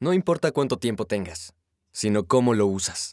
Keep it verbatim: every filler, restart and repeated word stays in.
No importa cuánto tiempo tengas, sino cómo lo usas.